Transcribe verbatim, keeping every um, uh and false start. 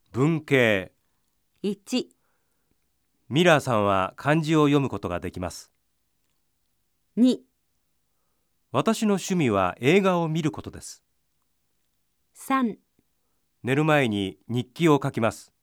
文系。 いち、 ミラーさんは漢字を読むことができます。 に、 私の趣味は映画を見ることです。 さん、 寝る前に日記を書きます。